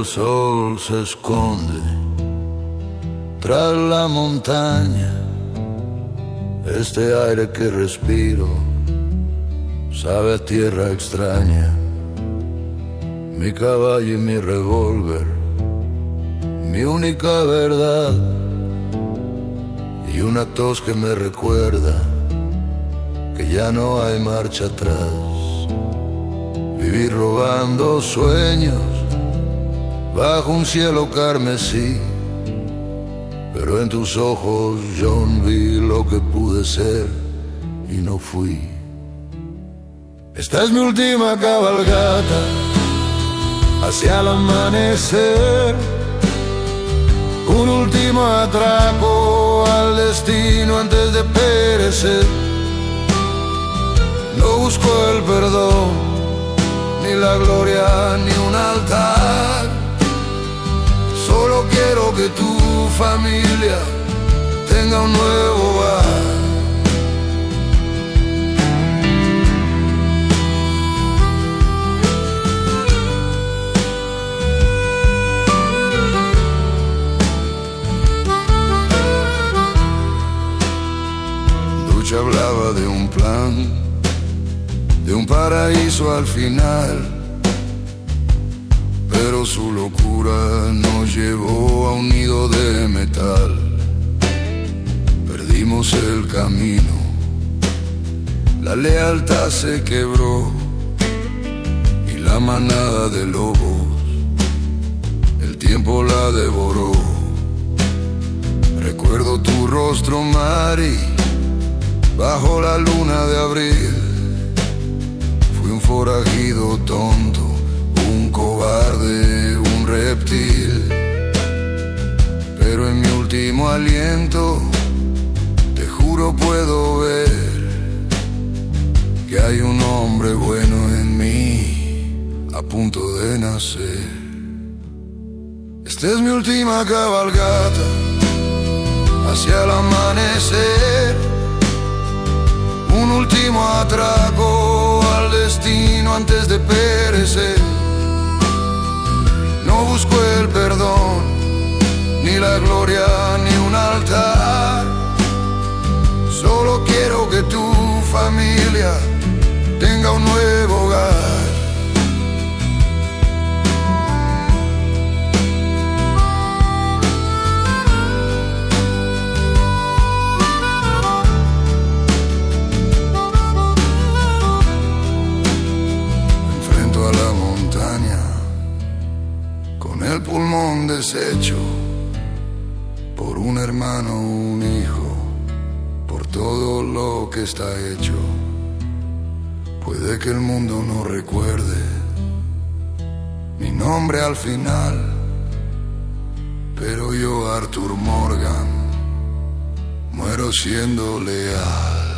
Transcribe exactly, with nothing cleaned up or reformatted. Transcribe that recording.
sol se esconde tras la montaña. Este aire que respiro sabe a tierra extraña. Mi caballo y mi revólver, mi única verdad, y una tos que me recuerda que ya no hay marcha atrás. Vivir robando sueños bajo un cielo carmesí, pero en tus ojos yo vi lo que pude ser y no fui. Esta es mi última cabalgata hacia el amanecer, un último atraco al destino antes de perecer. No busco el perdón, ni la gloria, ni un altar. Solo quiero que tu familia tenga un nuevo hogar. Ducha hablaba de un plan, de un paraíso al final, pero su locura nos llevó a un nido de metal. Perdimos el camino, la lealtad se quebró y la manada de lobos el tiempo la devoró. Recuerdo tu rostro, Mari, bajo la luna de abril. Fui un forajido tonto, un cobarde, un reptil, pero en mi último aliento te juro puedo ver que hay un hombre bueno en mí a punto de nacer. Esta es mi última cabalgata hacia el amanecer, un último atraco al destino antes de perecer. No busco el perdón, ni la gloria, ni un altar. Solo quiero que tu familia tenga un nuevo hogar. El pulmón deshecho por un hermano, un hijo, por todo lo que está hecho. Puede que el mundo no recuerde mi nombre al final, pero yo, Arthur Morgan, muero siendo leal.